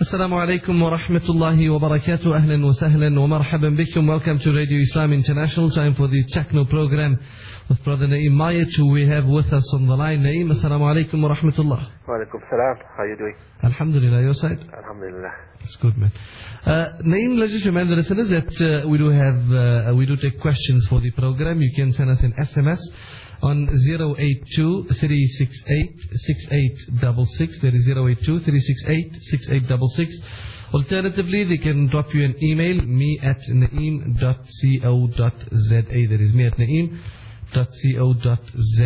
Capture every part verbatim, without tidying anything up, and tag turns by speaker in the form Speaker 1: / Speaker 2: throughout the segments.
Speaker 1: Assalamu alaikum wa rahmatullahi wa barakatuh. Ahlan wa sahlan wa marhaban bikum. Welcome to Radio Islam International. Time for the Techno program with Brother Naeem Mayat, who we have with us on the line. Naeem, assalamu alaikum wa rahmatullah.
Speaker 2: Wa alaikum salam. How are you doing?
Speaker 1: Alhamdulillah, your side?
Speaker 2: Alhamdulillah.
Speaker 1: That's good, man. Uh, Naeem, let's just remind the listeners that uh, we do have, uh, we do take questions for the program. You can send us an S M S on zero eight two, three six eight, six eight six six. That is zero eight two, three six eight, six eight six six. Alternatively, they can drop you an email, me at naeem dot co dot za. That is me at naeem dot co dot za.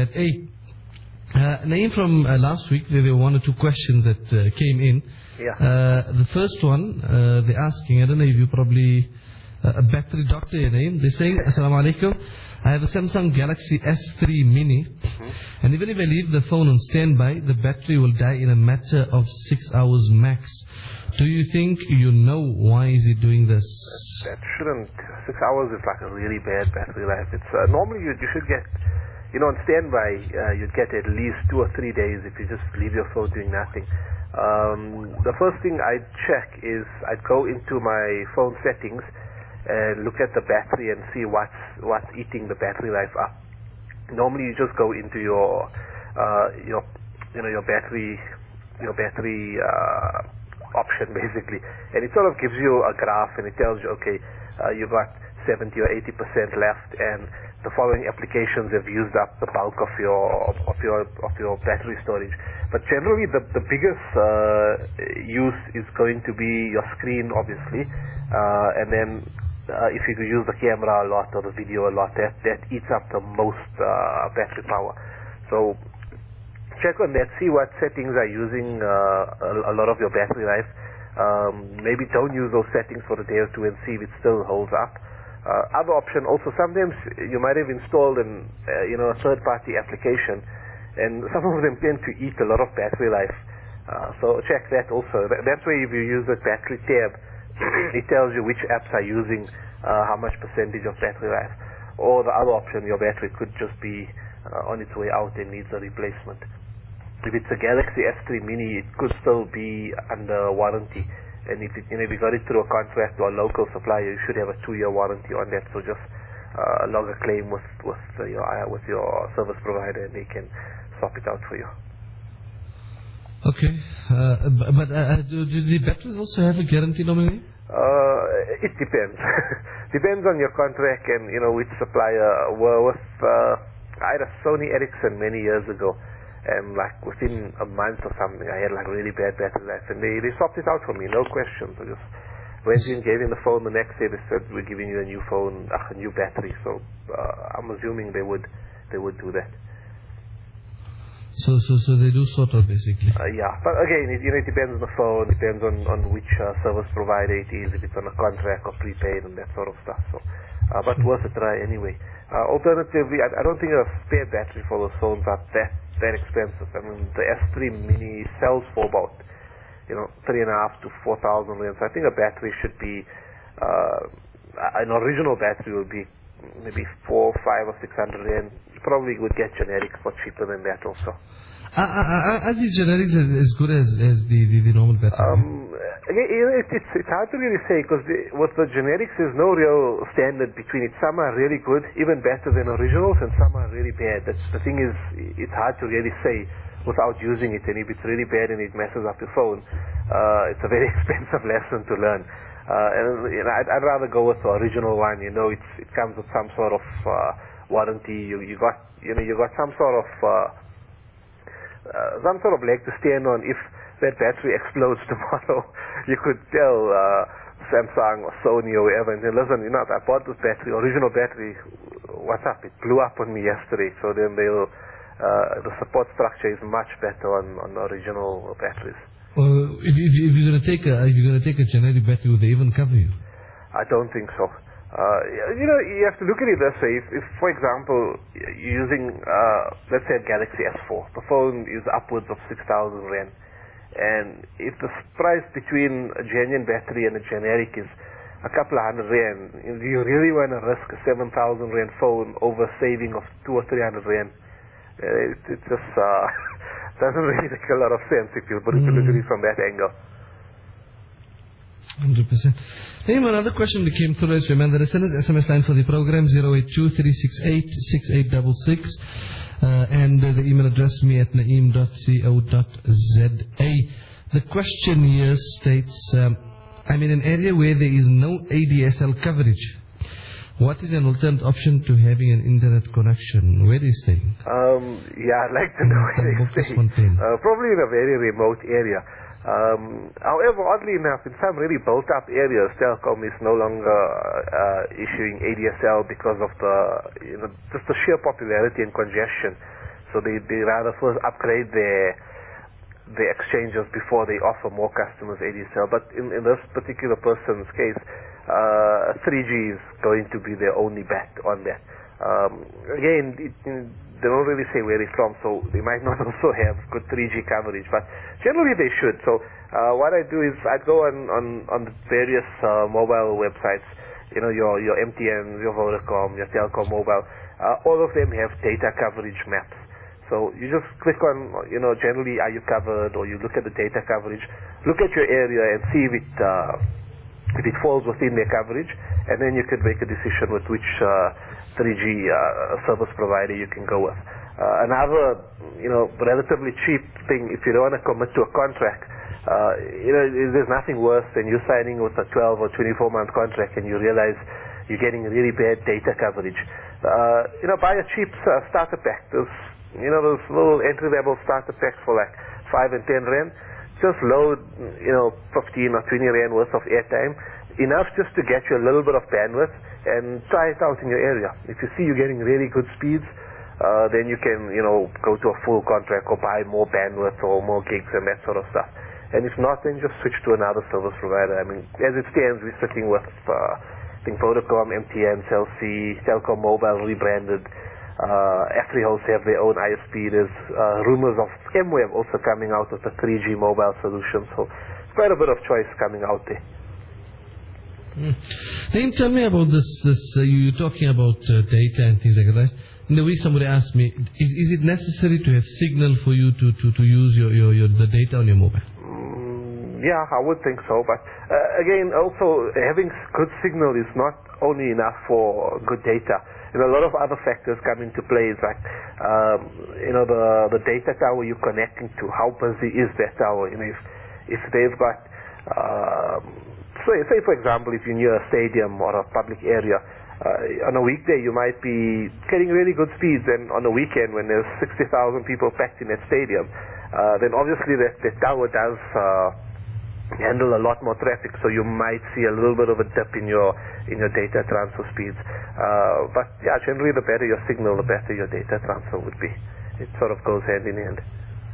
Speaker 1: Uh, Naeem, from uh, last week, there were one or two questions that uh, came in.
Speaker 2: Yeah.
Speaker 1: Uh, the first one, uh, they're asking, I don't know if you're probably uh, a battery doctor, Naeem. They're saying, Assalamu alaikum, I have a Samsung Galaxy S three Mini, mm-hmm. and even if I leave the phone on standby, the battery will die in a matter of six hours max. Do you think you know why is it doing this?
Speaker 2: That shouldn't. Six hours is like a really bad battery life. It's uh, normally you, you should get, you know, on standby, uh, you'd get at least two or three days if you just leave your phone doing nothing. Um, the first thing I'd check is I'd go into my phone settings and look at the battery and see what's what's eating the battery life up. Normally, you just go into your uh, your you know your battery your battery uh, option basically, and it sort of gives you a graph and it tells you, okay, uh, you've got seventy or eighty percent left, and the following applications have used up the bulk of your of your of your battery storage. But generally, the the biggest uh, use is going to be your screen, obviously, uh, and then uh, if you could use the camera a lot or the video a lot, that that eats up the most uh, battery power. So check on that, see what settings are using uh, a, a lot of your battery life. Um, maybe don't use those settings for a day or two and see if it still holds up. Uh, other option also, sometimes you might have installed an uh, you know a third-party application, and some of them tend to eat a lot of battery life. Uh, so check that also. That's where if you use the battery tab, it tells you which apps are using uh, how much percentage of battery life. Or the other option, your battery could just be uh, on its way out and needs a replacement. If it's a Galaxy S three Mini, it could still be under warranty. And if, it, you know, if you got it through a contract or a local supplier, you should have a two-year warranty on that. So just uh, log a claim with with uh, your uh, with your service provider, and they can swap it out for you.
Speaker 1: Okay, uh, but uh, do, do the batteries also have a guarantee normally?
Speaker 2: Uh, it depends. Depends on your contract and you know which supplier. Well, with uh, I had a Sony Ericsson many years ago. And like within a month or something, I had like really bad battery life, and they, they swapped it out for me, no questions. I just went in, gave in the phone. The next day they said, we're giving you a new phone, uh, a new battery. So uh, I'm assuming they would they would do that.
Speaker 1: So so so they do sort of basically.
Speaker 2: Uh, yeah, but again, it, you know, it depends on the phone, depends on on which uh, service provider it is, if it's on a contract or prepaid and that sort of stuff. So, uh, but worth a try anyway. Uh, alternatively, I, I don't think a spare battery for those phones are that that expensive. I mean, the S three Mini sells for about, you know, three and a half to four thousand rands. I think a battery should be, uh, an original battery would be maybe four, five, or six hundred rand. You probably would get generic for cheaper than that also.
Speaker 1: Uh, uh, are these generics as, as good as, as the, the, the normal battery?
Speaker 2: Um, again, you know, it, it's, it's hard to really say because with the generics there's no real standard between it. Some are really good, even better than originals, and some are really bad. That's, the thing is, it's hard to really say without using it, and if it's really bad and it messes up your phone, uh, it's a very expensive lesson to learn. Uh, and you know, I'd, I'd rather go with the original one. You know, it's, it comes with some sort of uh, warranty. You, you got, you know, you got some sort of uh, Uh, some sort of leg to stand on. If that battery explodes tomorrow, you could tell uh, Samsung or Sony or whoever, and say, listen, you know, I bought this battery, original battery, what's up? It blew up on me yesterday. So then they'll, uh, the support structure is much better on, on original batteries.
Speaker 1: Well, if, if, if you're gonna take a if you're gonna take a generic battery, will they even cover you?
Speaker 2: I don't think so. Uh, you know, you have to look at it this way. If, if for example, you're using, uh, let's say a Galaxy S four, the phone is upwards of six thousand rand. And if the price between a genuine battery and a generic is a couple of hundred rand, do you really want to risk a seven thousand rand phone over a saving of two or three hundred rand? Uh, it, it just uh, doesn't really make a lot of sense if you put it, mm. look at it from that angle.
Speaker 1: one hundred percent. Naeem, another question that came through is, remember the listeners, S M S line for the program zero eight two, three six eight, six eight six six, uh, and uh, the email address me at naeem dot co dot za. The question here states, um, I'm in an area where there is no A D S L coverage. What is an alternate option to having an internet connection? Where is he staying?
Speaker 2: Um, yeah, I'd like to know where he's staying. Uh, probably in a very remote area. Um, however, oddly enough, in some really built-up areas, Telkom is no longer uh, issuing A D S L because of the, you know, just the sheer popularity and congestion. So they they rather first upgrade their their exchanges before they offer more customers A D S L. But in in this particular person's case, uh, three G is going to be their only bet on that. Um, again, it, they don't really say where he's from, so they might not also have good three G coverage, but generally they should. So uh, what I do is I'd go on, on, on the various uh, mobile websites, you know, your, your M T N, your Vodacom, your Telkom Mobile, uh, all of them have data coverage maps. So you just click on, you know, generally are you covered, or you look at the data coverage, look at your area and see if it, uh, if it falls within their coverage, and then you could make a decision with which uh, three G uh, service provider you can go with. Uh, another, you know, relatively cheap thing, if you don't want to commit to a contract, uh, you know, there's nothing worse than you signing with a twelve or twenty-four month contract and you realize you're getting really bad data coverage. Uh, you know, buy a cheap uh, starter pack. There's, you know, those little entry-level starter packs for like five and ten rand. Just load, you know, fifteen or twenty rand worth of airtime, enough just to get you a little bit of bandwidth, and try it out in your area. If you see you're getting really good speeds, uh, then you can, you know, go to a full contract or buy more bandwidth or more gigs and that sort of stuff. And if not, then just switch to another service provider. I mean, as it stands, we're sitting with, uh, I think Vodacom, M T N, Cell C, Telkom Mobile rebranded. Uh, AfriHost have their own I S P. There's uh, rumors of MWeb also coming out with a three G mobile solution. So quite a bit of choice coming out there.
Speaker 1: Mm. Then tell me about this. This uh, you're talking about uh, data and things like that. In the week, somebody asked me, is is it necessary to have signal for you to, to, to use your, your, your the data on your mobile?
Speaker 2: Mm, yeah, I would think so. But uh, again, also having good signal is not only enough for good data. You know, a lot of other factors come into play. It's like, um, you know, the the data tower you're connecting to. How busy is that tower? You know, if if they've got, um, say, say for example, if you're near a stadium or a public area, uh, on a weekday you might be getting really good speeds, and on a weekend when there's sixty thousand people packed in that stadium, uh, then obviously that that tower does uh, handle a lot more traffic, so you might see a little bit of a dip in your in your data transfer speeds. Uh, but yeah, generally the better your signal, the better your data transfer would be. It sort of goes hand in hand.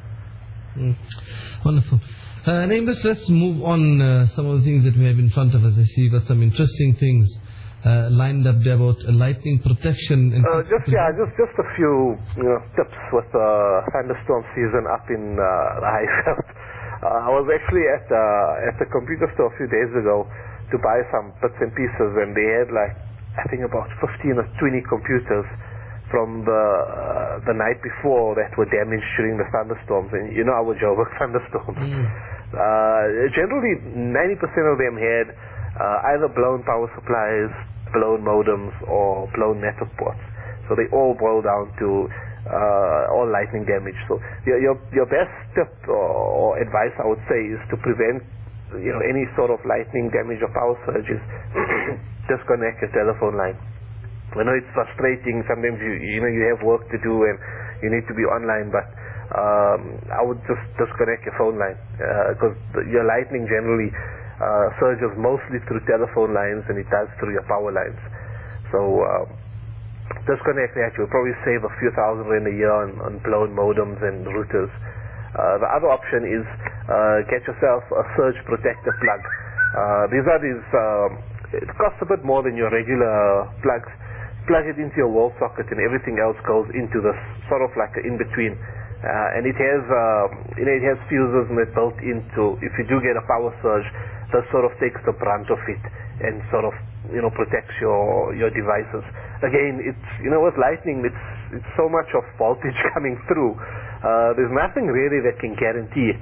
Speaker 1: Mm. Wonderful. Uh, Naeem, let's, let's move on uh, some of the things that we have in front of us. I see you've got some interesting things uh, lined up there about uh, lightning protection. And
Speaker 2: uh, just yeah, just just a few you know tips with the uh, thunderstorm season up in uh, Highveld. Uh, I was actually at uh, at the computer store a few days ago to buy some bits and pieces, and they had like I think about fifteen or twenty computers from the uh, the night before that were damaged during the thunderstorms. And you know our Joburg thunderstorms. Mm. Uh, generally, ninety percent of them had uh, either blown power supplies, blown modems, or blown network ports. So they all boil down to Uh, or lightning damage. So your your, your best tip or, or advice, I would say, is to prevent you know any sort of lightning damage or power surges. Disconnect your telephone line. I know it's frustrating. Sometimes you you know you have work to do and you need to be online, but um, I would just disconnect your phone line because uh, your lightning generally uh, surges mostly through telephone lines, and it does through your power lines. So. Um, Disconnect that. You'll probably save a few thousand rand a year on, on blown modems and routers. Uh, the other option is uh, get yourself a surge protector plug. Uh, these are these, um, it costs a bit more than your regular plugs. Plug it into your wall socket and everything else goes into this sort of like an in-between. Uh, and it has, uh, you know, it has fuses in it built into, if you do get a power surge, this sort of takes the brunt of it and sort of, you know, protects your, your devices. Again, it's, you know, with lightning, it's, it's so much of voltage coming through. Uh, there's nothing really that can guarantee it.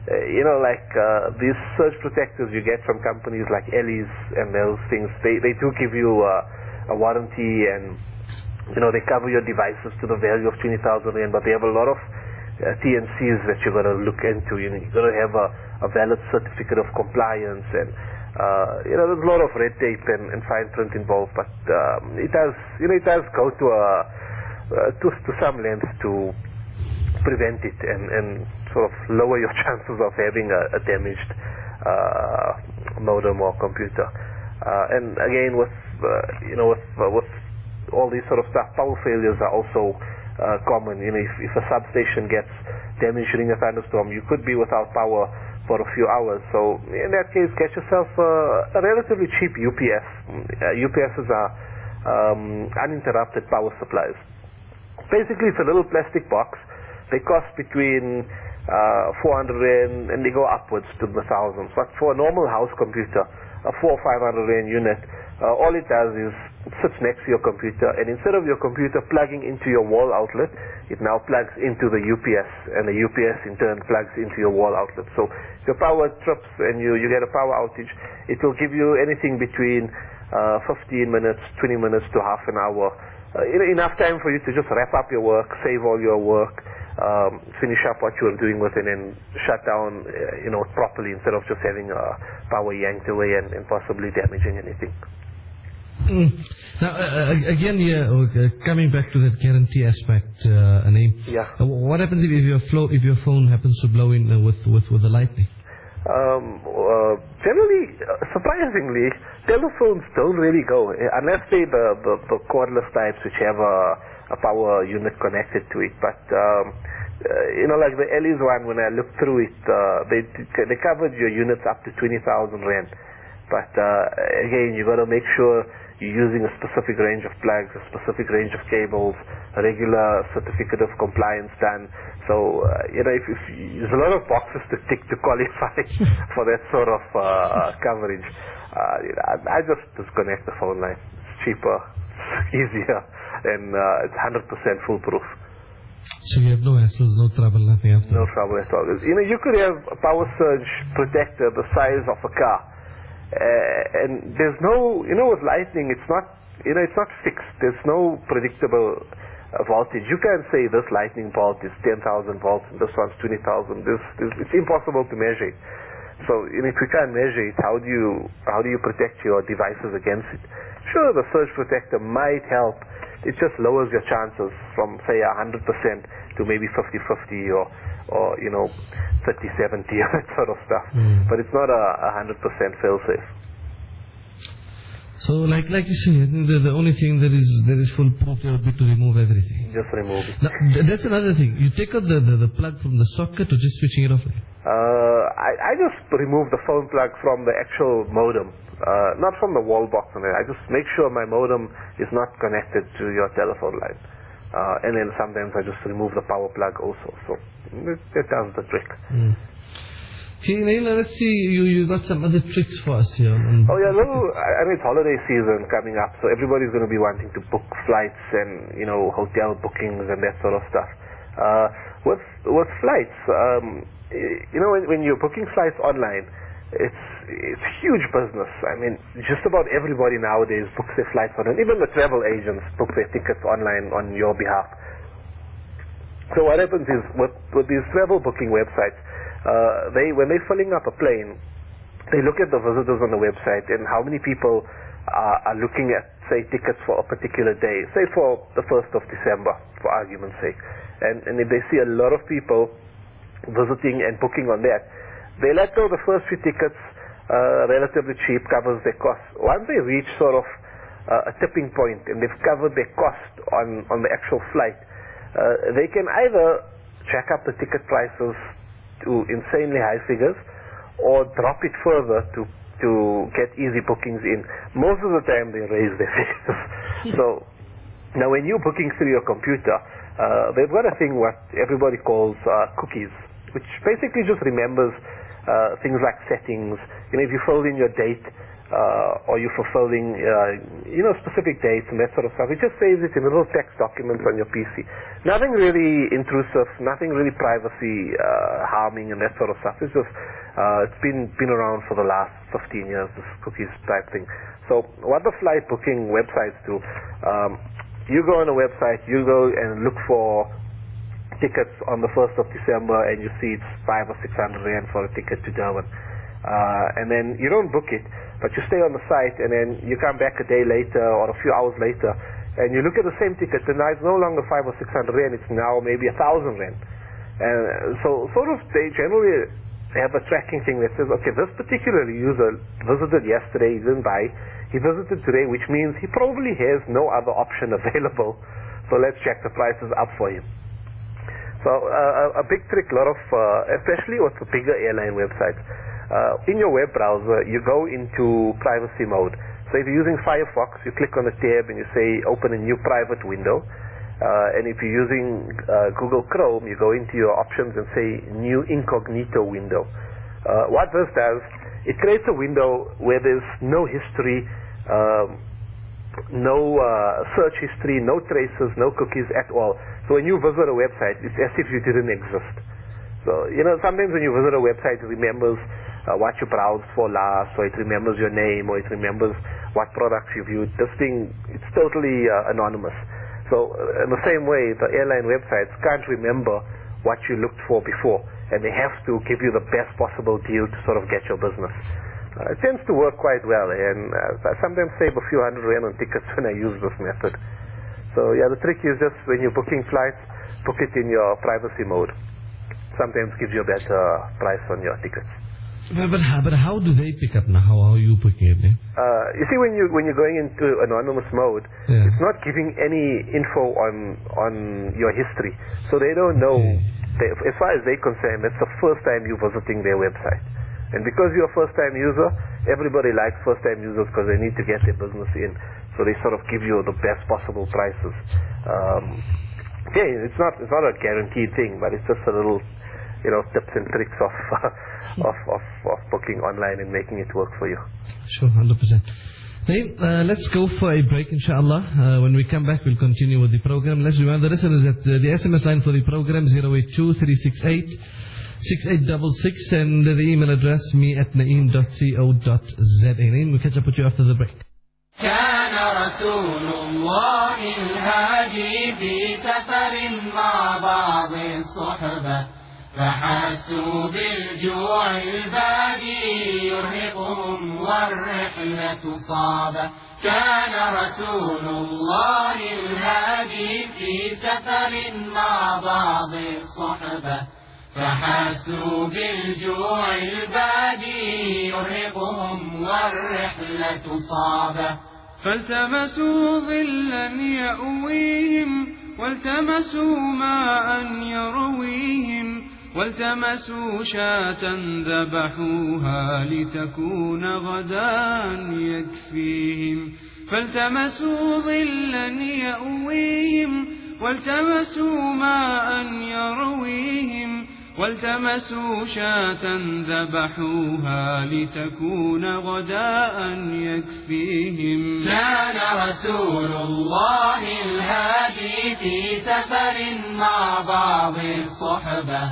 Speaker 2: you know, like uh, these surge protectors you get from companies like Ellis and those things, they, they do give you uh, a warranty, and you know, they cover your devices to the value of twenty thousand rand, but they have a lot of uh, T N Cs that you've got to look into. You know, you've got to have a, a valid certificate of compliance, and uh, you know, there's a lot of red tape and, and fine print involved, but um, it does, you know, it does go to a uh, to, to some length to prevent it and, and sort of lower your chances of having a, a damaged uh, modem or computer. Uh, and again, with uh, you know, with uh, with all these sort of stuff, power failures are also uh, common. You know, if, if a substation gets damaged during a thunderstorm, you could be without power for a few hours. So in that case, get yourself uh, a relatively cheap U P S. Uh, U P Ss are um, uninterrupted power supplies. Basically, it's a little plastic box. They cost between uh, four hundred rand and they go upwards to the thousands. But for a normal house computer, a four or five hundred rand unit, uh, all it does is it sits next to your computer, and instead of your computer plugging into your wall outlet, it now plugs into the U P S, and the U P S in turn plugs into your wall outlet. So if your power trips and you, you get a power outage, it will give you anything between uh, fifteen minutes, twenty minutes to half an hour. Uh, enough time for you to just wrap up your work, save all your work, um, finish up what you were doing with it, and shut down, uh, you know, properly, instead of just having uh, power yanked away and, and possibly damaging anything.
Speaker 1: Mm. Now, uh, again, yeah, uh, coming back to that guarantee aspect, uh, Aneem,
Speaker 2: yeah.
Speaker 1: Uh, what happens if your flow, if your phone happens to blow in uh, with, with with the lightning?
Speaker 2: Um, uh, generally, uh, surprisingly, telephones don't really go, unless they the, the, the cordless types which have a, a power unit connected to it. But um, uh, you know, like the Ellis one, when I looked through it, uh, they they covered your units up to twenty thousand rand. But uh, again, you got to make sure you're using a specific range of plugs, a specific range of cables, a regular certificate of compliance done. So, uh, you know, if, if you, there's a lot of boxes to tick to qualify for that sort of uh, coverage. Uh, you know, I, I just disconnect the phone line. It's cheaper, it's easier, and uh, it's one hundred percent foolproof.
Speaker 1: So you have no hassles, no trouble, nothing after?
Speaker 2: No trouble at all. You know, you could have a power surge protector the size of a car. Uh, and there's no, you know, with lightning, it's not, you know, it's not fixed. There's no predictable uh, voltage. You can't say this lightning bolt is ten thousand volts and this one's twenty thousand. This, this, it's impossible to measure it. So, you know, if you can't measure it, how do you, how do you protect your devices against it? Sure, the surge protector might help. It just lowers your chances from, say, one hundred percent to maybe fifty fifty or, or, you know, thirty seventy, that sort of stuff. Mm. But it's not a one hundred percent fail-safe.
Speaker 1: So, like like you say, I think the, the only thing that is that is foolproof would be to remove everything.
Speaker 2: Just remove it.
Speaker 1: Now, th- that's another thing. You take out the, the, the plug from the socket or just switching it off?
Speaker 2: Uh, I, I just remove the phone plug from the actual modem, uh, not from the wall box on it. I just make sure my modem is not connected to your telephone line. Uh, and then sometimes I just remove the power plug also. So it, it does the trick.
Speaker 1: Mm. Okay, Naila, let's see, you, you got some other tricks for us here. On
Speaker 2: oh yeah, little, I mean, it's holiday season coming up, so everybody's going to be wanting to book flights and, you know, hotel bookings and that sort of stuff. Uh, with, with flights, um, you know, when, when you're booking flights online, it's, it's huge business. I mean, just about everybody nowadays books their flights online. Even the travel agents book their tickets online on your behalf. So what happens is, with, with these travel booking websites, Uh, they, when they're filling up a plane, they look at the visitors on the website and how many people are, are looking at, say, tickets for a particular day, say for the first of December, for argument's sake. And, and if they see a lot of people visiting and booking on that, they let go the first few tickets, uh, relatively cheap, covers their costs. Once they reach sort of uh, a tipping point and they've covered their cost on, on the actual flight, uh, they can either jack up the ticket prices to insanely high figures, or drop it further to to get easy bookings in. Most of the time they raise their figures. So now when you're booking through your computer, uh, they've got a thing what everybody calls uh, cookies, which basically just remembers uh, things like settings. You know, if you fill in your date, uh, or you're fulfilling, uh, you know, specific dates and that sort of stuff. It just saves it in little text documents on your P C. Nothing really intrusive, nothing really privacy uh, harming and that sort of stuff. It's just, uh, it's been been around for the last fifteen years, this cookies type thing. So what the flight booking websites do, um, you go on a website, you go and look for tickets on the first of December, and you see it's five or six hundred rand for a ticket to Durban. Uh, and then you don't book it, but you stay on the site, and then you come back a day later or a few hours later, and you look at the same ticket, and now it's no longer five or six hundred rand, it's now maybe a thousand rand. And so sort of they generally have a tracking thing that says, okay, this particular user visited yesterday, he didn't buy, he visited today, which means he probably has no other option available, so let's check the prices up for him. So uh, a big trick, a lot of, uh, especially with the bigger airline websites, Uh, in your web browser, you go into privacy mode. So if you're using Firefox, you click on the tab and you say open a new private window. Uh, and if you're using uh, Google Chrome, you go into your options and say new incognito window. Uh, what this does, it creates a window where there's no history, um, no uh, search history, no traces, no cookies at all. So when you visit a website, it's as if you didn't exist. So, you know, sometimes when you visit a website, it remembers uh, what you browsed for last, or it remembers your name, or it remembers what products you viewed. This thing, it's totally uh, anonymous. So, uh, in the same way, the airline websites can't remember what you looked for before, and they have to give you the best possible deal to sort of get your business. Uh, it tends to work quite well, and uh, I sometimes save a few hundred rand on tickets when I use this method. So, yeah, the trick is just when you're booking flights, book it in your privacy mode. Sometimes gives you a better price on your tickets.
Speaker 1: But, but, how, but how do they pick up now? How are you picking it? Eh?
Speaker 2: Uh, you see, when you when you're going into anonymous mode, yeah. It's not giving any info on on your history, so they don't know. Okay. They, as far as they're concerned, that's the first time you're visiting their website, and because you're a first-time user, everybody likes first-time users because they need to get their business in. So they sort of give you the best possible prices. Um, yeah, it's not it's not a guaranteed thing, but it's just a little, you know, tips and tricks of, uh, of, of, of booking online and making it work for you.
Speaker 1: Sure, one hundred percent. Hey, uh, let's go for a break, inshallah. Uh, when we come back, we'll continue with the program. Let's remember the listeners that uh, the S M S line for the program, zero eight two, three six eight, six eight six six, and the email address, me at naeem dot co dot za. Naeem, we'll catch up with you after the break.
Speaker 3: كان رسول الله الهادي في سفر مع بعض الصحبة فحسوا بالجوع البادي يرهقهم والرحلة صعبة. كان رسول الله الهادي في سفر مع بعض الصحبة فحسوا بالجوع البادي يرهقهم والرحلة صعبة.
Speaker 4: فالتمسوا ظلا يأويهم والتمسوا ماء يرويهم والتمسوا شاة ذبحوها لتكون غدا يكفيهم. فالتمسوا ظلا يأويهم والتمسوا ماء يرويهم والتمسوا شاة ذبحوها لتكون غداء يكفيهم.
Speaker 3: كان رسول الله الهادي في سفر مع بعض الصحبة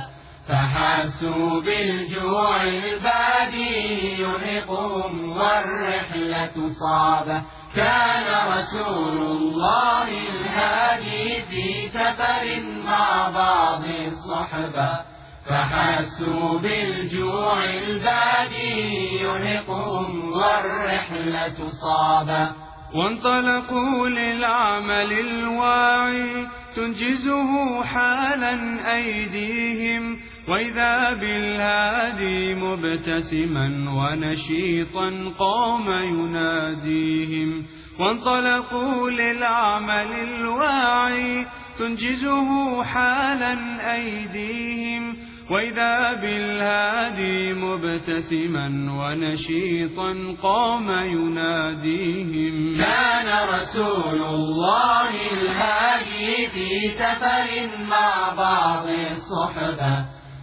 Speaker 3: فحسوا بالجوع البادي يرهقهم والرحلة صعبة. كان رسول الله الهادي في سفر مع بعض الصحبة فحسوا بالجوع البادي يرهقهم والرحلة صعبة.
Speaker 4: وانطلقوا للعمل الواعي تنجزه حالا أيديهم وإذا بالهادي مبتسما ونشيطا قام يناديهم. وانطلقوا للعمل الواعي تنجزه حالا أيديهم وإذا بالهادي مبتسما ونشيطا قام يناديهم.
Speaker 3: كان رسول الله الهادي في سفر مع بعض الصحبة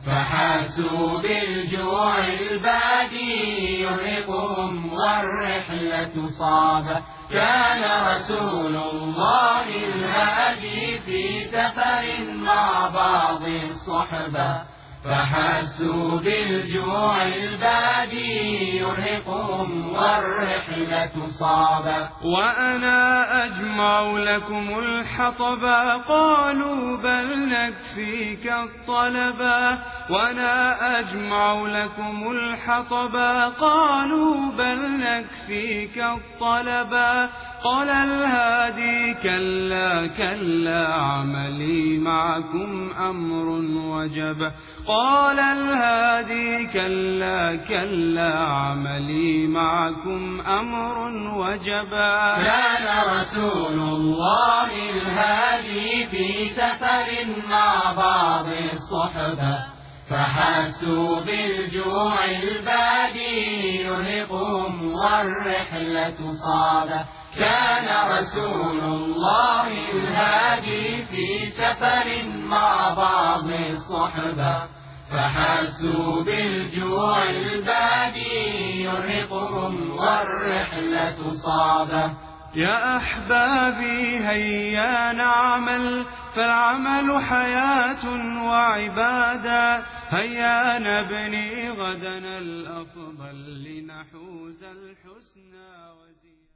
Speaker 3: فحاسوا بالجوع البادي يرهقهم والرحلة صعبة. كان رسول الله الهادي في سفر مع بعض الصحبة فحسوا بالجوع البادي يرهقهم والرحلة صعبة.
Speaker 4: وأنا أجمع لكم الحطبا قالوا بل نكفيك الطلبا. وأنا أجمع لكم الحطبا قالوا بل نكفيك الطلبا. قال الهادي كلا كلا عملي معكم أمر وجب. قال الهادي كلا كلا عملي معكم أمر وجبا.
Speaker 3: كان رسول الله الهادي في سفر مع بعض الصحبة فحسوا بالجوع البادي يرهقهم والرحلة صعبة. كان رسول الله الهادي في سفر مع بعض الصحبة فحسوا بالجوع البادي يرهقهم والرحلة صعبة.
Speaker 4: يا أحبابي هيا نعمل فالعمل حياة وعبادة. هيا نبني غدنا الأفضل لنحوز الحسنى وزيادة.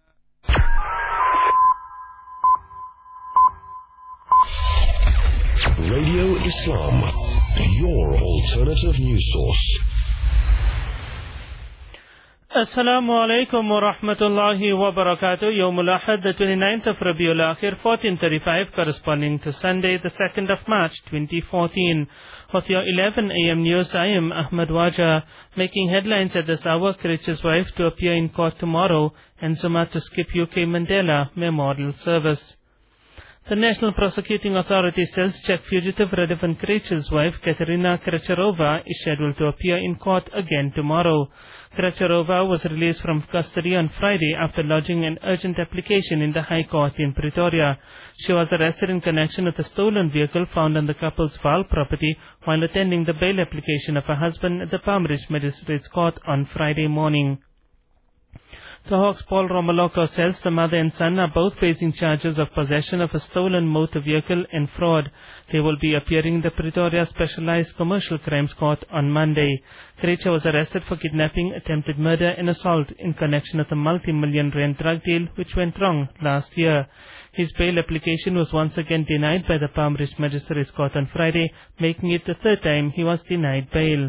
Speaker 5: Radio Islam, your alternative news source.
Speaker 6: Assalamu alaikum wa rahmatullahi wa barakatuh. Yawm al-Ahad, the twenty-ninth of Rabiul Akhir, fourteen thirty-five, corresponding to Sunday, the second of March, twenty fourteen. With your eleven a m news, I am Ahmad Waja, making headlines at this hour. Krecha's wife to appear in court tomorrow, and Zuma to skip U K Mandela memorial service. The National Prosecuting Authority says Czech fugitive Radovan Krecha's wife, Katerina Krečarová, is scheduled to appear in court again tomorrow. Krečarová was released from custody on Friday after lodging an urgent application in the High Court in Pretoria. She was arrested in connection with a stolen vehicle found on the couple's Vaal property while attending the bail application of her husband at the Palm Ridge Magistrates Court on Friday morning. The Hawks' Paul Romoloko says the mother and son are both facing charges of possession of a stolen motor vehicle and fraud. They will be appearing in the Pretoria Specialized Commercial Crimes Court on Monday. Krecha was arrested for kidnapping, attempted murder and assault in connection with a multi-million rand drug deal which went wrong last year. His bail application was once again denied by the Palm Ridge Magistrates Court on Friday, making it the third time he was denied bail.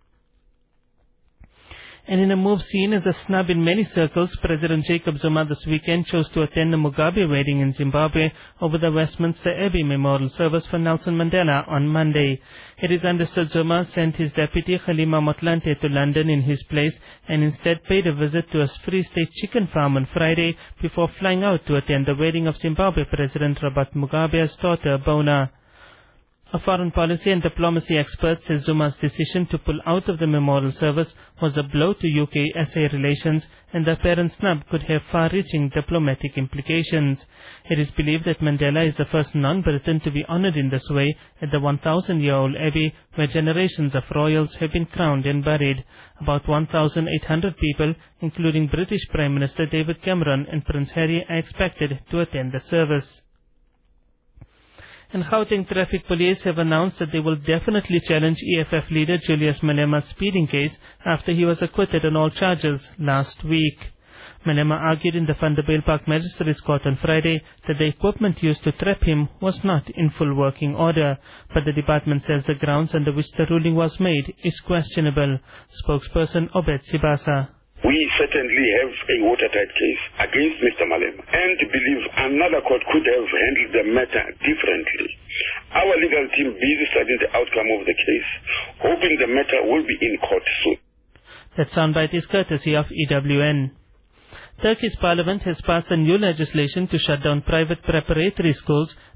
Speaker 6: And in a move seen as a snub in many circles, President Jacob Zuma this weekend chose to attend the Mugabe wedding in Zimbabwe over the Westminster Abbey memorial service for Nelson Mandela on Monday. It is understood Zuma sent his deputy Kgalema Motlanthe to London in his place and instead paid a visit to a Free State chicken farm on Friday before flying out to attend the wedding of Zimbabwe President Robert Mugabe's daughter Bona. A foreign policy and diplomacy expert says Zuma's decision to pull out of the memorial service was a blow to U K S A relations and the apparent snub could have far-reaching diplomatic implications. It is believed that Mandela is the first non-Briton to be honoured in this way at the one thousand year old abbey where generations of royals have been crowned and buried. About one thousand eight hundred people, including British Prime Minister David Cameron and Prince Harry, are expected to attend the service. And Gauteng Traffic Police have announced that they will definitely challenge E F F leader Julius Malema's speeding case after he was acquitted on all charges last week. Malema argued in the Vanderbijlpark Magistrates Court on Friday that the equipment used to trap him was not in full working order, but the department says the grounds under which the ruling was made is questionable. Spokesperson Obed Sibasa.
Speaker 7: We certainly have a watertight case against Mister Malema and believe another court could have handled the matter differently. Our legal team busy studying the outcome of the case, hoping the matter will be in court soon.
Speaker 6: That soundbite is courtesy of E W N. Turkey's parliament has passed a new legislation to shut down private preparatory schools,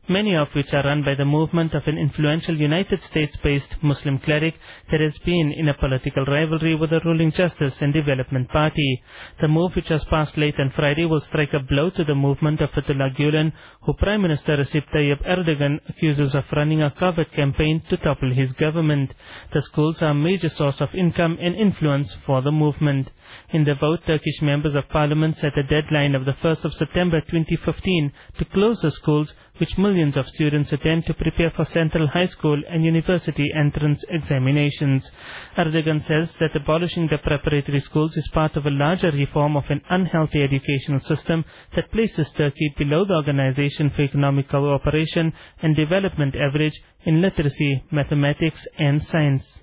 Speaker 6: many of which are run by the movement of an influential United States-based Muslim cleric that has been in a political rivalry with the ruling Justice and Development Party. The move, which was passed late on Friday, will strike a blow to the movement of Fethullah Gulen, who Prime Minister Recep Tayyip Erdogan accuses of running a covert campaign to topple his government. The schools are a major source of income and influence for the movement. In the vote, Turkish members of parliament set a deadline of the first of September twenty fifteen to close the schools which millions of students attend to prepare for central high school and university entrance examinations. Erdogan says that abolishing the preparatory schools is part of a larger reform of an unhealthy educational system that places Turkey below the Organization for Economic Cooperation and Development average in literacy, mathematics and science.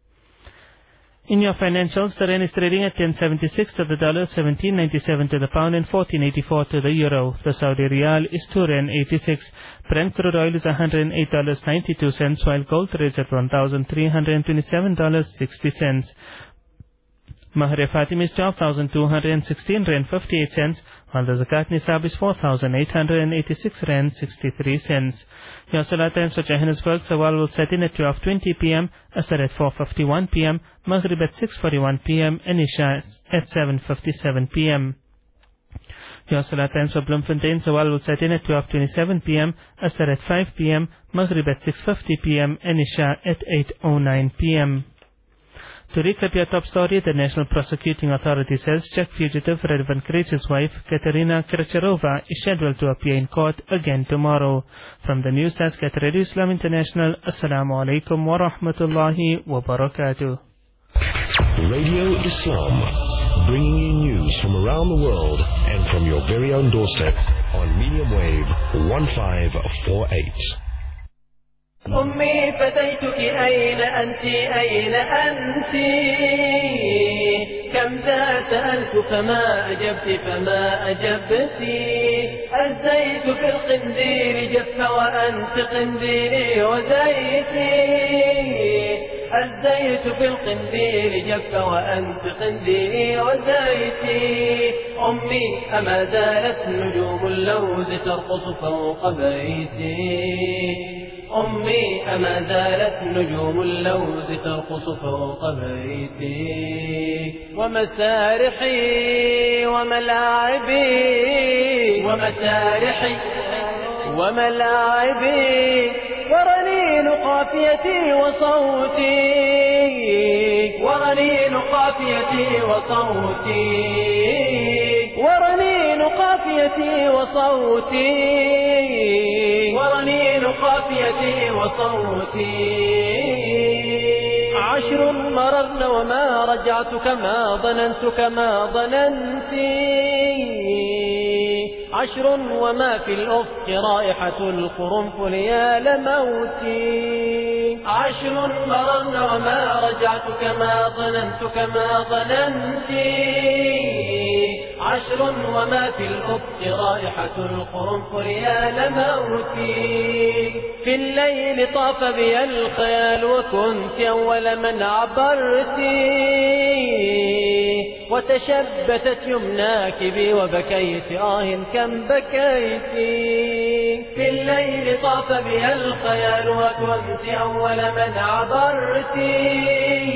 Speaker 6: In your financials, the rand is trading at ten seventy-six to the dollar, seventeen ninety-seven to the pound and fourteen eighty-four to the euro. The Saudi riyal is two rand eighty-six. Brent crude oil is one hundred eight dollars and ninety-two cents, while gold trades at one thousand three hundred twenty-seven dollars and sixty cents. Mahr Fatim is twelve thousand two hundred sixteen rand fifty-eight cents, while the Zakat Nisab is four thousand eight hundred eighty-six rand sixty-three cents. Your Salah times for Johannesburg, Sawal will set in at twelve twenty p m, Asr at four fifty-one p m, Maghrib at six forty-one p m, and Isha at seven fifty-seven p m. Your Salah times for Bloemfontein, Sawal will set in at twelve twenty-seven p m, Asr at five p m, Maghrib at six fifty p m, and Isha at eight oh nine p m To recap your top story, the National Prosecuting Authority says Czech fugitive Radovan Krejcic's wife, Katerina Krejcirova, is scheduled to appear in court again tomorrow. From the news desk at Radio Islam International, Assalamu alaikum wa rahmatullahi wa barakatuh.
Speaker 5: Radio Islam, bringing you news from around the world and from your very own doorstep on medium wave one five four eight.
Speaker 8: أمي فتيتك أين أنت أين أنت كم ذا سألت فما أجبت فما أجبت الزيت في الخندير جف وأنت قنديري وزيتي الزيت في القندير جف وأنت قنديري وزيتي أمي أما زالت نجوم اللوز ترقص فوق بيتي أمي أما زالت نجوم اللوز ترقص فوق بيتي ومسارحي وملاعبي ومسارحي وملاعبي ورنين قافيتي وصوتي ورنين قافيتي وصوتي ورنين قافيتي وصوتي ورنين قافيتي وصوتي عشر مررن وما رجعت كما ظننت كما ظننت عشر وما في الأفق رائحة القرنفل يا لموتي عشر مررن وما رجعت كما ظننت كما ظننت عشر وما في الأفق رائحة القرنفل يا لموتي في الليل طاف بي الخيال وكنت أول من عبرتي وتشبتت يمناك بي وبكيت آه كم بكيتي في الليل طاف بي الخيال وكنت أول من عبرتي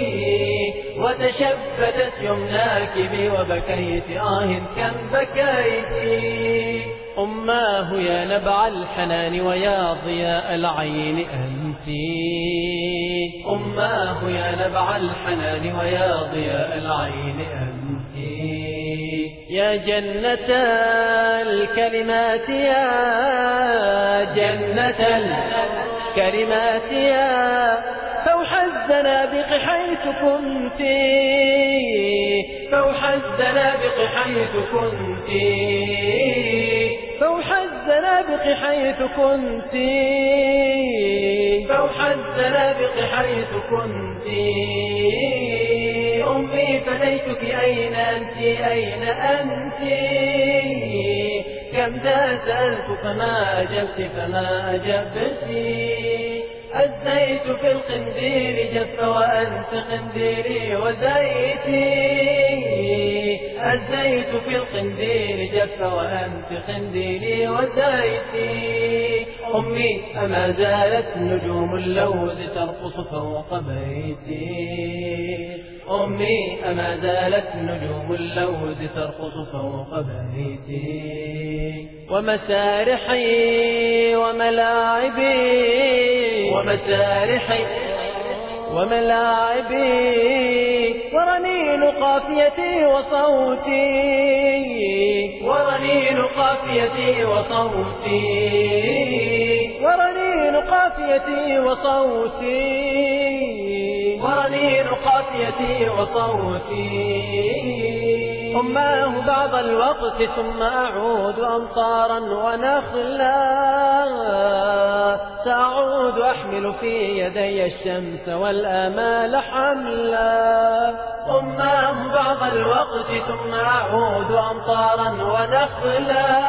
Speaker 8: وتشبتت يمناك بي وبكيت آه كم بكيتي أماه يا نبع الحنان ويا ضياء العين أنت أماه يا نبع الحنان ويا ضياء العين أنت يا جنة الكلمات يا جنة الكلمات يا فوح الزنابق حيث كنت فوح الزنابق حيث كنت فوح الزنابق حيث كنت فوح الزنابق حيث كنت أمي فديتك أين أنت أين أنت كم ذا سألت فما أجبت فما أجبت الزيت في القندير جف وأنت قنديري وزيتي الزيت في القنديل جف وأنت قنديلي وزيتي. أمي أما زالت نجوم اللوز ترقص فوق بيتي. أمي أما زالت نجوم اللوز ترقص فوق بيتي. ومسارحي وملاعبي ومسارحي وملاعبي ورنين قافيتي وصوتي ورنين قافيتي وصوتي ورنين قافيتي وصوتي ورنين قافيتي وصوتي. أماه بعض الوقت ثم أعود أمطارا ونخلا سأعود أحمل في يدي الشمس والآمال حملا. أماه بعض الوقت ثم أعود أمطارا ونخلا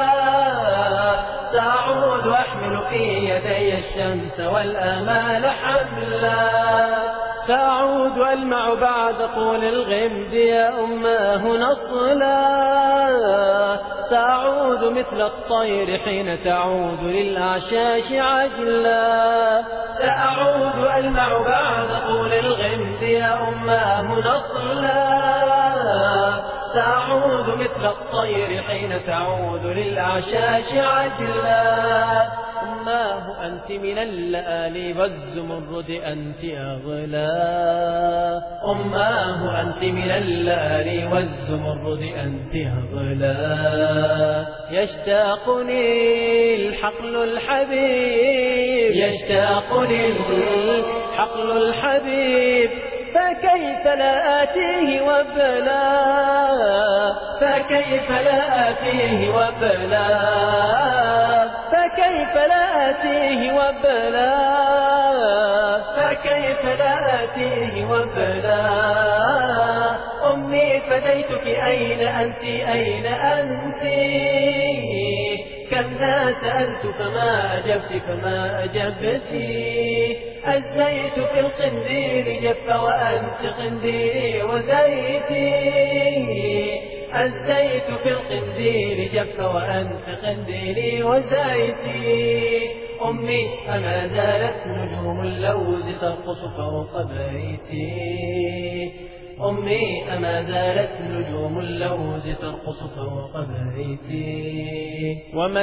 Speaker 8: سأعود أحمل في يدي الشمس والآمال حملا. سأعود ألمع بعد طول الغمد يا أماه نصلا سأعود مثل الطير حين تعود للأعشاش عجلا. سأعود ألمع بعد طول الغمد يا أماه نصلا سأعود مثل الطير حين تعود للأعشاش عجلا. أماه أنت من اللآلي والزمرد أنت أغلى. أماه أنت من اللآلي والزمرد أنت أغلى. يشتاقني الحقل الحبيب يشتاقني الحقل الحبيب فكيف لا آتيه وبلا فكيف لا آتيه وبلا فكيف لا آتيه وبلا فكيف لا آتيه وبلا. أمي فديتك أين أنت أين أنت كم لا سألت فما أجبت فما أجبتي. الزيت في القنديل جف وأنت قنديلي وزيتي. الزيت في القنديل جف وأنت قنديلي وزيتي. أمي أما زالت نجوم اللوز ترقص فوق بيتي. أمي أما زالت نجوم اللوز ترقص فوق بيتي.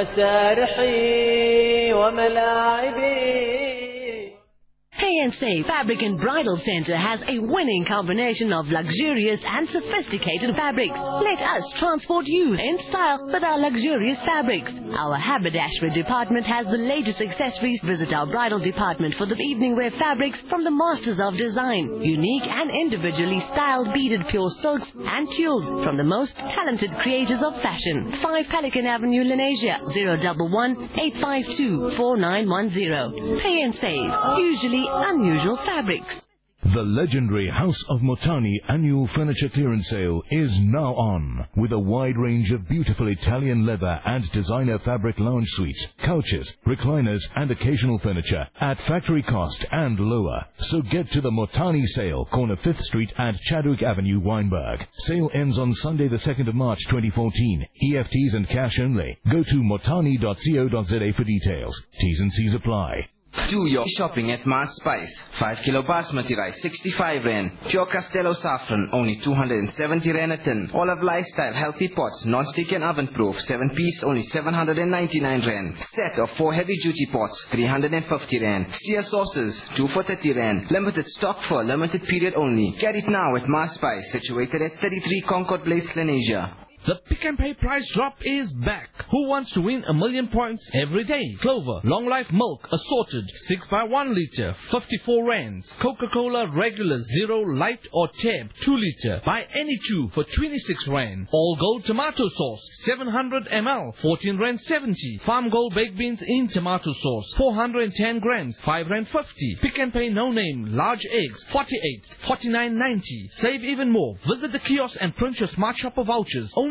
Speaker 8: ومسارحي وملاعبي.
Speaker 9: Pay and Save Fabric and Bridal Center has a winning combination of luxurious and sophisticated fabrics. Let us transport you in style with our luxurious fabrics. Our haberdashery department has the latest accessories. Visit our bridal department for the evening wear fabrics from the masters of design. Unique and individually styled beaded pure silks and tulles from the most talented creators of fashion. five Pelican Avenue, Lenasia, zero one one, eight five two, four nine one zero. Pay and Save. Usually unusual fabrics.
Speaker 10: The legendary House of Motani annual furniture clearance sale is now on, with a wide range of beautiful Italian leather and designer fabric lounge suites, couches, recliners and occasional furniture at factory cost and lower. So get to the Motani sale, corner fifth Street at Chadwick Avenue, Weinberg. Sale ends on Sunday the second of March twenty fourteen. E F Ts and cash only. Go to motani dot co dot za for details. T's and C's apply.
Speaker 11: Do your shopping at Mars Spice. five kilo basmati rice, sixty-five rand. Pure Castello saffron, only two hundred seventy rand a tin. Olive Lifestyle healthy pots, non-stick and oven proof, seven piece, only seven hundred ninety-nine rand. Set of four heavy duty pots, three hundred fifty rand. Steer sauces, two for thirty rand. Limited stock for a limited period only. Get it now at Mars Spice, situated at thirty-three Concord Place, Lenasia.
Speaker 12: The Pick and Pay price drop is back. Who wants to win a million points every day? Clover, Long Life Milk, assorted, six by one liter, fifty-four rands. Coca-Cola Regular Zero Light or Tab, two liter. Buy any two for twenty-six rand. All Gold Tomato Sauce, seven hundred milliliters, fourteen rand seventy. Farm Gold Baked Beans in Tomato Sauce, four hundred ten grams, five rand fifty. Pick and Pay No Name, Large Eggs, forty-eight, forty-nine ninety. Save even more. Visit the kiosk and print your Smart Shopper vouchers. Only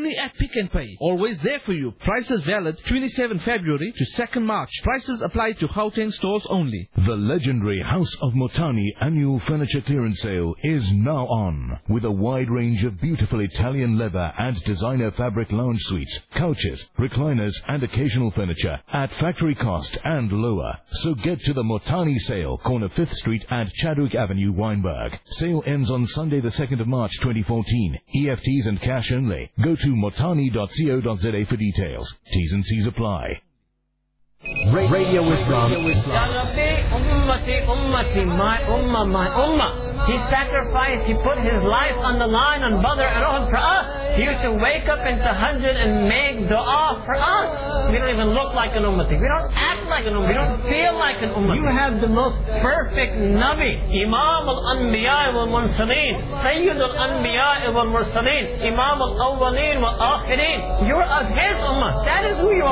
Speaker 12: Only at Pick and Pay. Always there for you. Prices valid twenty-seventh February to second March. Prices apply to Gauteng stores only.
Speaker 10: The legendary House of Motani annual furniture clearance sale is now on, with a wide range of beautiful Italian leather and designer fabric lounge suites, couches, recliners and occasional furniture at factory cost and lower. So get to the Motani sale, corner fifth Street and Chadwick Avenue, Wynberg. Sale ends on Sunday the second of March twenty fourteen. E F Ts and cash only. Go to motani dot co dot za for details. T's and C's apply.
Speaker 13: Radio Islam. Ya Rabbi, ummati, ummati, my ummah, my ummah. He sacrificed, he put his life on the line on Badr and Uhud for us. He used to wake up in tahajjud and make dua for us. We don't even look like an ummati. We don't act like an ummati. We don't feel like an ummati. You have the most perfect Nabi, Imam al-Anbiya wal-Mursaleen, Sayyid al-Anbiya wal-Mursaleen, Imam al-Awwaleen wal-Akhirin. You're of his ummah. That is who you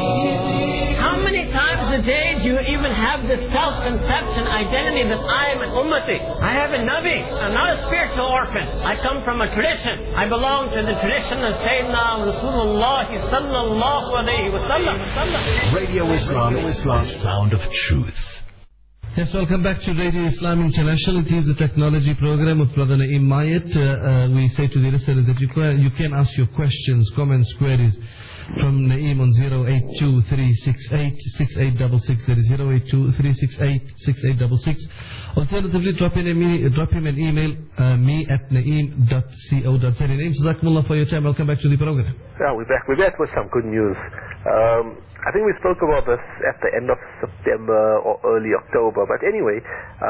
Speaker 13: are. How many times a day do you even have this self-conception, identity that I am an ummati? I have a Nabi. I'm not a spiritual orphan. I come from a tradition. I belong to the tradition of Sayyidina Rasulullah sallallahu alayhi wa sallam.
Speaker 5: Radio Islam, Islam, sound of truth.
Speaker 1: Yes, welcome back to Radio Islam International. It is the technology program of Brother Naeem Mayat. Uh, uh, we say to the listeners that you can, you can ask your questions, comments, queries from Naeem on zero eight two, three six eight, six eight six six. That is zero eight two, three six eight, six eight six six. Alternatively, drop, in a me, drop him an email, uh, me at naeem dot co dot za. Naeem, Jazakumullah for your time. Welcome back to the program.
Speaker 2: Yeah, we're back. We're back with some good news. Um, I think we spoke about this at the end of September or early October. But anyway,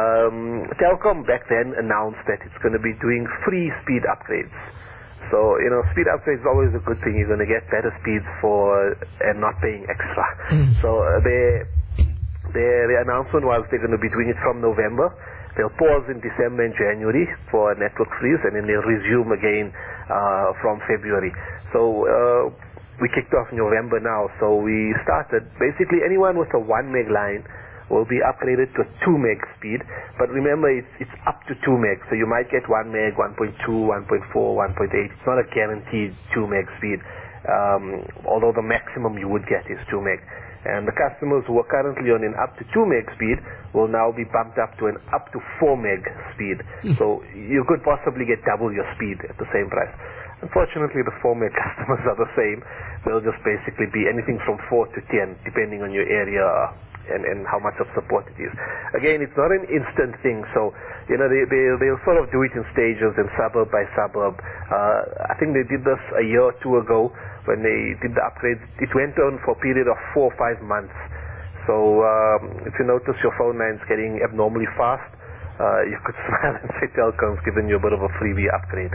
Speaker 2: um, Telkom back then announced that it's going to be doing free speed upgrades. So, you know, speed upgrades is always a good thing. You're going to get better speeds for and not paying extra. Mm. So uh, their, their, their announcement was they're going to be doing it from November. They'll pause in December and January for a network freeze, and then they'll resume again uh, from February. So uh, we kicked off in November now. So we started, basically anyone with a one meg line will be upgraded to a two meg speed, but remember it's, it's up to two meg, so you might get one meg, one point two, one point four, one point eight. It's not a guaranteed two meg speed, um, although the maximum you would get is two meg. And the customers who are currently on an up to two meg speed will now be bumped up to an up to four meg speed. Mm. So you could possibly get double your speed at the same price. Unfortunately, the four meg customers are the same. They'll just basically be anything from four to ten, depending on your area and, and how much of support it is. Again, it's not an instant thing, so, you know, they, they, they'll sort of do it in stages and suburb by suburb. Uh, I think they did this a year or two ago when they did the upgrades. It went on for a period of four or five months. So um, if you notice your phone line's getting abnormally fast, uh, you could smile and say Telkom's given you a bit of a freebie upgrade.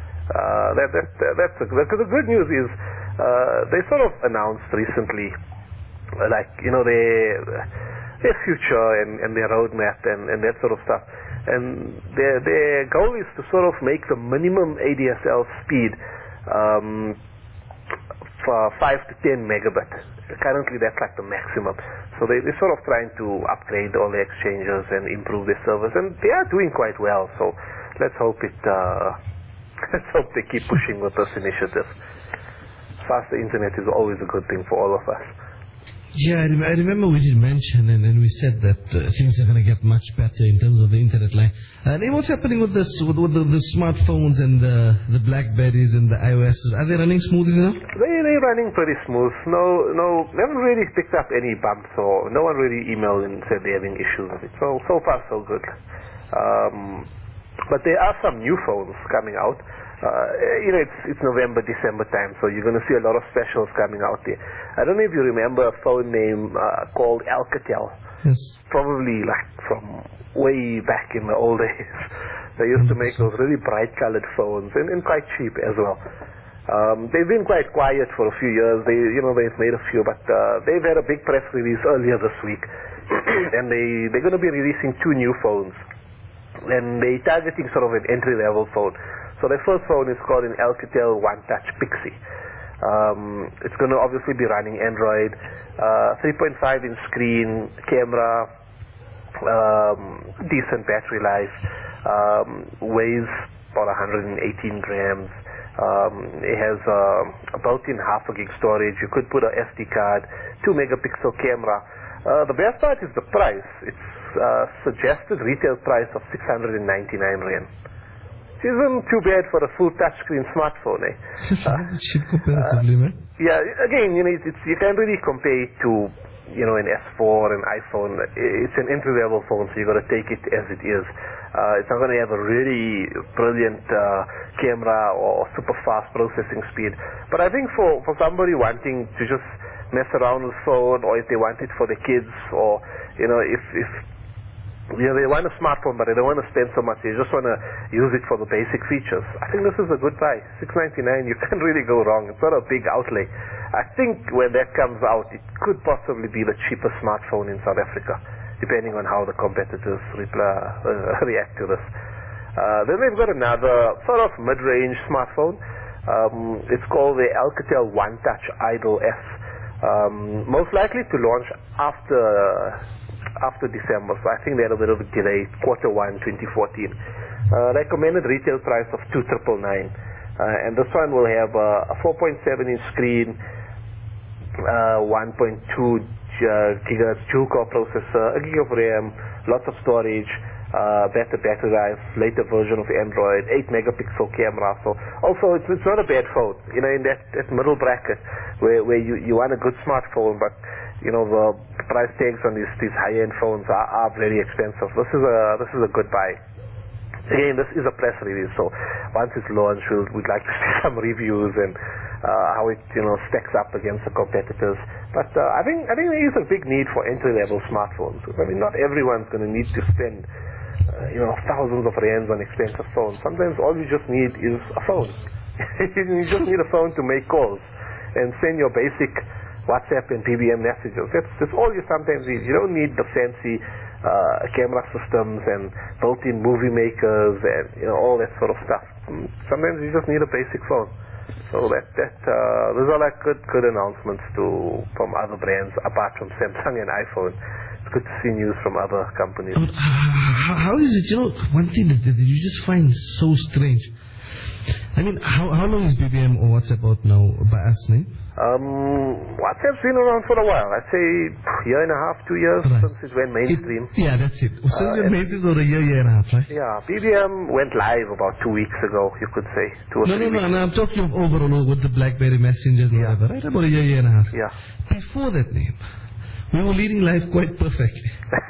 Speaker 2: Uh, that, that, that, that's a, because the good news is uh, they sort of announced recently, like, you know, their, their future and, and their roadmap and, and that sort of stuff. And their, their goal is to sort of make the minimum A D S L speed um, for five to ten megabit. Currently that's like the maximum. So they, they're sort of trying to upgrade all the exchanges and improve their service, and they are doing quite well. So let's hope it, uh, let's hope they keep pushing with this initiative. Faster internet is always a good thing for all of us.
Speaker 1: Yeah, I, rem I remember we did mention, and, and we said that uh, things are going to get much better in terms of the internet line. And uh, what's happening with this, with, with the, the smartphones and the, the Blackberries and the iOSs? Are they running smoothly now?
Speaker 2: They, they're running pretty smooth. No, no, they haven't really picked up any bumps, or no one really emailed and said they're having issues with it. So, so far so good. Um, but there are some new phones coming out. Uh, you know, it's, it's November, December time, so you're going to see a lot of specials coming out there. I don't know if you remember a phone name uh, called Alcatel.
Speaker 1: Yes.
Speaker 2: Probably like from way back in the old days. They used to make those really bright colored phones, and, and quite cheap as well. Um, they've been quite quiet for a few years. They, you know, they've made a few, but uh, they've had a big press release earlier this week, and they, they're going to be releasing two new phones. And they're targeting sort of an entry-level phone. So their first phone is called an Alcatel One Touch Pixie. Um, it's going to obviously be running Android, uh, three point five inch screen, camera, um, decent battery life, um, weighs about one hundred eighteen grams, Um, it has uh, a built-in half a gig storage. You could put a S D card, two megapixel camera. Uh, the best part is the price. It's uh, suggested retail price of six hundred ninety-nine rand. Which isn't too bad for a full touchscreen smartphone, eh? Uh,
Speaker 1: cheap comparatively, man.
Speaker 2: yeah, again, you know, it's, it's, you can't really compare it to, you know, an S four, an iPhone. It's an entry-level phone, so you've got to take it as it is. Uh, it's not going to have a really brilliant uh, camera or super fast processing speed. But I think for, for somebody wanting to just mess around with phone, or if they want it for the kids, or, you know, if, if you know, they want a smartphone but they don't want to spend so much, they just want to use it for the basic features, I think this is a good buy. six ninety-nine, you can't really go wrong. It's not a big outlay. I think when that comes out, it could possibly be the cheapest smartphone in South Africa, depending on how the competitors reply, uh, react to this. Uh, then they've got another sort of mid-range smartphone. Um, it's called the Alcatel One Touch Idol S. Um, most likely to launch after after December, so I think they're a little bit delayed, quarter one twenty fourteen. Uh, recommended retail price of two thousand nine hundred ninety-nine, uh, and this one will have a, a four point seven inch screen, uh, one point two uh, gigahertz dual-core processor, a gig of RAM, lots of storage, uh, better battery life, later version of Android, eight megapixel camera. So also it's, it's not a bad phone, you know, in that, that middle bracket where, where you, you want a good smartphone, but you know, the price tags on these, these high-end phones are, are very expensive. This is a this is a good buy. Again, this is a press release, so once it's launched, we'll, we'd like to see some reviews and uh, how it, you know, stacks up against the competitors. But uh, I think I think there is a big need for entry-level smartphones. I mean, not everyone's going to need to spend, uh, you know, thousands of rands on expensive phones. Sometimes all you just need is a phone. You just need a phone to make calls and send your basic WhatsApp and B B M messages. That's, that's all you sometimes need. You don't need the fancy uh, camera systems and built-in movie makers and, you know, all that sort of stuff. Sometimes you just need a basic phone. So that that uh, those are like good good announcements to from other brands apart from Samsung and iPhone. It's good to see news from other companies.
Speaker 1: But how, how is it? You know, one thing that, that you just find so strange. I mean, how how long is B B M or WhatsApp out now by us, name?
Speaker 2: Um, WhatsApp's been around for a while. I'd say a year and a half, two years right. since it went mainstream.
Speaker 1: It, yeah, that's it. Since uh, it went mainstream for a year, year and a half, right?
Speaker 2: Yeah, B B M went live about two weeks ago, you could say. Two or
Speaker 1: no,
Speaker 2: three
Speaker 1: no, no,
Speaker 2: weeks
Speaker 1: no, I'm talking of overall with the BlackBerry messengers and
Speaker 2: yeah.
Speaker 1: whatever, right? About a year, year and a half.
Speaker 2: Yeah.
Speaker 1: Before that name, we were leading life quite perfectly.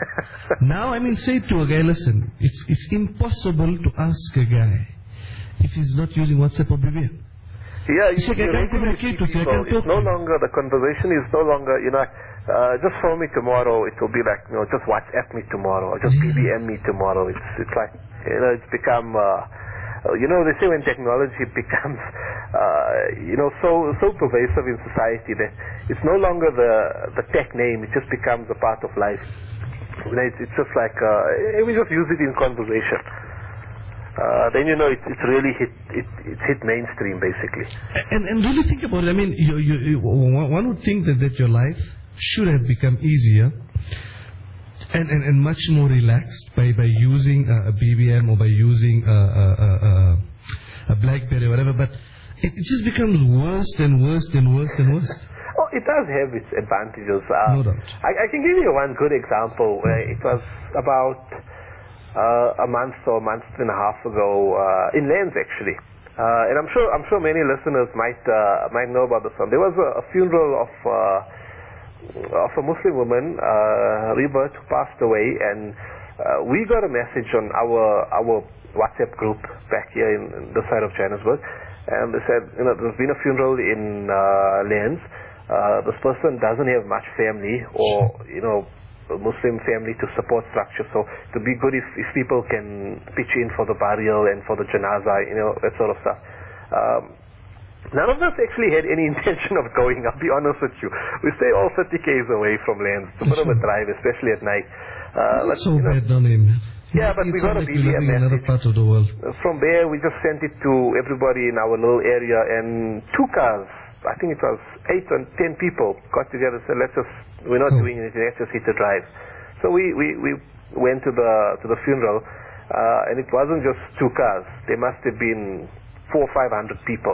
Speaker 1: Now, I mean, say to a guy, listen, it's, it's impossible to ask a guy if he's not using WhatsApp or B B M.
Speaker 2: Yeah, you,
Speaker 1: you, you can communicate with you.
Speaker 2: It's no longer, the conversation is no longer, you know, uh, just phone me tomorrow. It will be like, you know, just WhatsApp me tomorrow, or just
Speaker 1: yeah.
Speaker 2: B B M me tomorrow. It's it's like, you know, it's become, uh, you know, they say when technology becomes, uh, you know, so so pervasive in society that it's no longer the the tech name. It just becomes a part of life. You know, it's, it's just like uh, we just use it in conversation. Uh, then you know it, it's really hit it, it's hit mainstream basically.
Speaker 1: And and really think about it. I mean, you, you, you, one would think that, that your life should have become easier and, and, and much more relaxed by by using a, a B B M or by using a, a, a, a BlackBerry or whatever. But it, it just becomes worse and worse and worse and worse.
Speaker 2: Oh, it does have its advantages. Uh,
Speaker 1: no doubt.
Speaker 2: I, I can give you one good example where it was about. Uh, a month or a month and a half ago uh, in Lens actually, uh, and I'm sure I'm sure many listeners might uh, might know about this one. There was a, a funeral of uh, of a Muslim woman, uh, Rebirth, who passed away, and uh, we got a message on our our WhatsApp group back here in, in this side of Johannesburg, and they said, you know, there's been a funeral in uh, Lens. Uh, this person doesn't have much family, or you know. Muslim family to support structure, so it would be good if, if people can pitch in for the burial and for the janazah, you know, that sort of stuff. Um, none of us actually had any intention of going, I'll be honest with you. We stay all thirty kays away from Lens. It's a bit of a drive, especially at night. Uh, but,
Speaker 1: so
Speaker 2: you know,
Speaker 1: bad, don't it?
Speaker 2: Yeah, but we got a
Speaker 1: like
Speaker 2: B B M
Speaker 1: in another part of the world.
Speaker 2: From there, we just sent it to everybody in our little area, and two cars, I think it was eight or ten people got together and said, let's just, we're not oh. doing anything, let's just hit the drive. So we, we, we went to the to the funeral, uh, and it wasn't just two cars. There must have been four or five hundred people.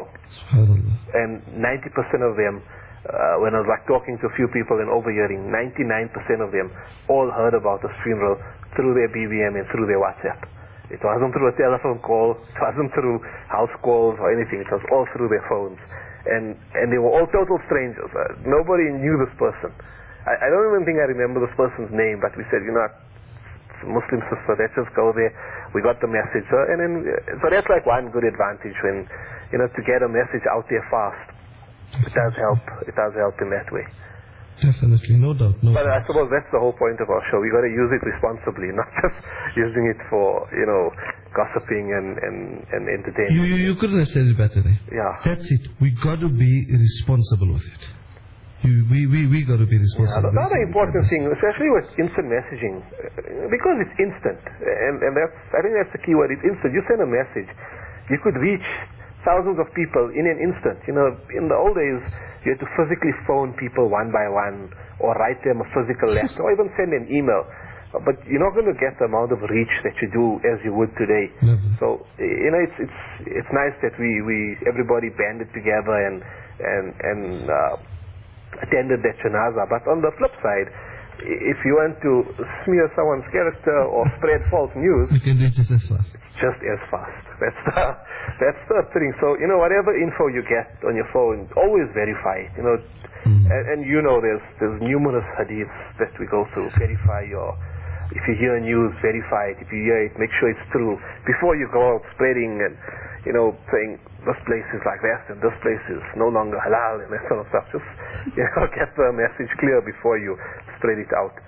Speaker 2: And ninety percent of them, uh, when I was like talking to a few people and overhearing, ninety-nine percent of them all heard about this funeral through their B B M and through their WhatsApp. It wasn't through a telephone call, it wasn't through house calls or anything, it was all through their phones. And and they were all total strangers. Uh, nobody knew this person. I, I don't even think I remember this person's name, but we said, you know, it's a Muslim sister, let's just go there. We got the message. So, and then, so that's like one good advantage when, you know, to get a message out there fast. It does help. It does help in that way.
Speaker 1: Definitely, no doubt. No
Speaker 2: but
Speaker 1: doubt.
Speaker 2: I suppose that's the whole point of our show. We got to use it responsibly, not just using it for, you know, gossiping and, and, and entertainment.
Speaker 1: You, you, you couldn't have said it better, eh?
Speaker 2: Yeah.
Speaker 1: That's it. We got to be responsible with it. You, we, we, we got to be responsible.
Speaker 2: Yeah, the other important thing, especially with instant messaging, because it's instant, and, and that's, I think that's the key word, it's instant. You send a message, you could reach thousands of people in an instant. You know, in the old days, you had to physically phone people one by one, or write them a physical letter, or even send an email. But you're not going to get the amount of reach that you do as you would today.
Speaker 1: Never.
Speaker 2: So, you know, it's it's it's nice that we, we everybody banded together and and and uh, attended that janaza. But on the flip side, if you want to smear someone's character or spread false news,
Speaker 1: you can do it just as fast.
Speaker 2: Just as fast. That's the that's the thing. So, you know, whatever info you get on your phone, always verify it. You know, mm. and, and you know, there's there's numerous hadiths that we go through. Verify your. If you hear news, verify it. If you hear it, make sure it's true before you go out spreading and, you know, saying this place is like that and this place is no longer halal and that sort of stuff. Just, you know, get the message clear before you spread it out.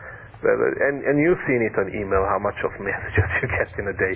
Speaker 2: And and you've seen it on email, how much of messages you get in a day.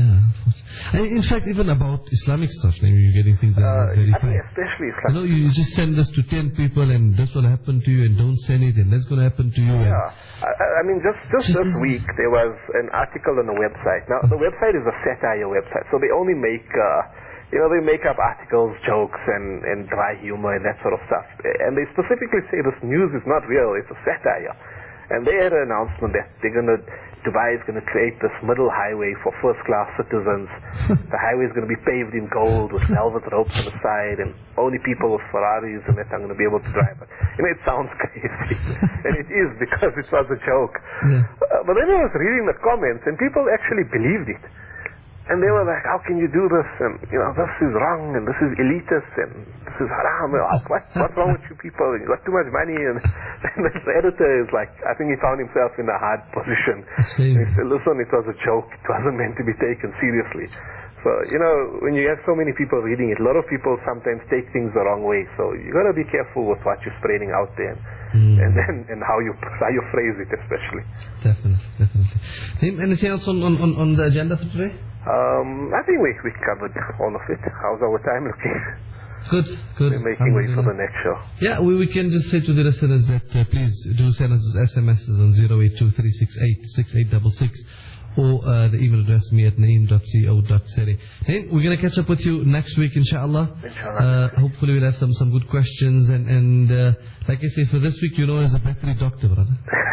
Speaker 1: Yeah. And in fact, even about Islamic stuff, maybe you're getting things that
Speaker 2: uh,
Speaker 1: are verified.
Speaker 2: I mean, especially Islamic.
Speaker 1: You know, you just send this to ten people and this will happen to you, and don't send it, and that's going to happen to you.
Speaker 2: Yeah. I, I mean, just, just, just this week, there was an article on the website. Now, the website is a satire website, so they only make... Uh, You know, they make up articles, jokes, and, and dry humor and that sort of stuff. And they specifically say this news is not real, it's a satire. And they had an announcement that they're going to, Dubai is going to create this middle highway for first-class citizens. The highway is going to be paved in gold with velvet ropes on the side, and only people with Ferraris and that are going to be able to drive it. You know, it sounds crazy. And it is, because it was a joke.
Speaker 1: Yeah.
Speaker 2: Uh, but then I was reading the comments, and people actually believed it. And they were like, how can you do this? And, you know, this is wrong, and this is elitist, and this is haram. And, what, what's wrong with you people? You got too much money. And, and the editor is like, I think he found himself in a hard position. And he said, listen, it was a joke. It wasn't meant to be taken seriously. So, you know, when you have so many people reading it, a lot of people sometimes take things the wrong way. So you got to be careful with what you're spreading out there. Mm. And then and how you how you phrase it, especially.
Speaker 1: Definitely, definitely. Anything else on, on, on the agenda for today?
Speaker 2: Um, I think we we covered all of it. How's our time looking?
Speaker 1: Good, good.
Speaker 2: We're making way for the next show.
Speaker 1: Yeah, we, we can just say to the listeners that uh, please do send us S M Ses on zero eight two three six eight six eight six six or uh, the email address me at naeem dot co dot za. Naeem, we're going to catch up with you next week, inshallah.
Speaker 2: Inshallah.
Speaker 1: Uh, hopefully we'll have some, some good questions. And, and uh, like I say, for this week, you know, as a battery doctor, brother.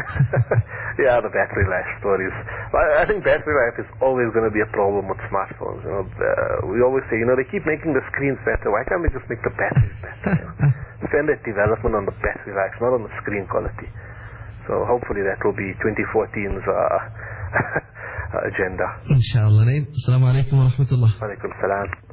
Speaker 2: Yeah, the battery life stories. Well, I think battery life is always going to be a problem with smartphones. You know, uh, we always say, you know, they keep making the screens better. Why can't they just make the batteries better? You know? Spend that development on the battery life, not on the screen quality. So hopefully that will be twenty fourteen's uh, agenda.
Speaker 1: Inshallah. Naeem. Assalamu alaikum wa rahmatullah.
Speaker 2: Wa alaikum salam.